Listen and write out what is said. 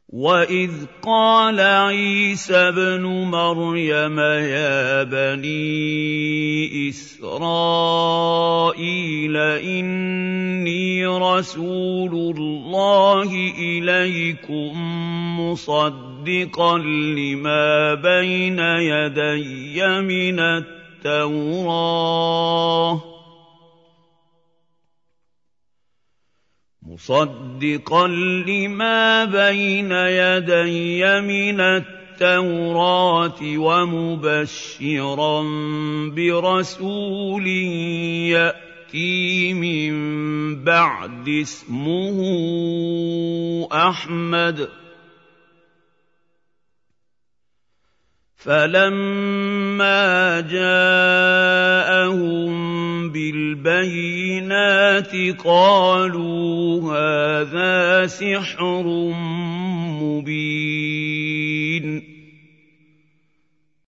وَإِذْ قَالَ عِيسَى ابْنُ مَرْيَمَ يَا بَنِي إِسْرَائِيلَ إِنِّي رَسُولُ اللَّهِ إِلَيْكُم مُّصَدِّقًا لِّمَا بَيْنَ يَدَيَّ مِنَ التَّوْرَاةِ وَمُبَشِّرًا بِرَسُولٍ يَأْتِي مِن بَعْدِ اسْمُهُ أَحْمَدُ ۖ فَلَمَّا جَاءَهُم بِالْبَيِّنَاتِ قَالُوا هَٰذَا سِحْرٌ مُّبِينٌ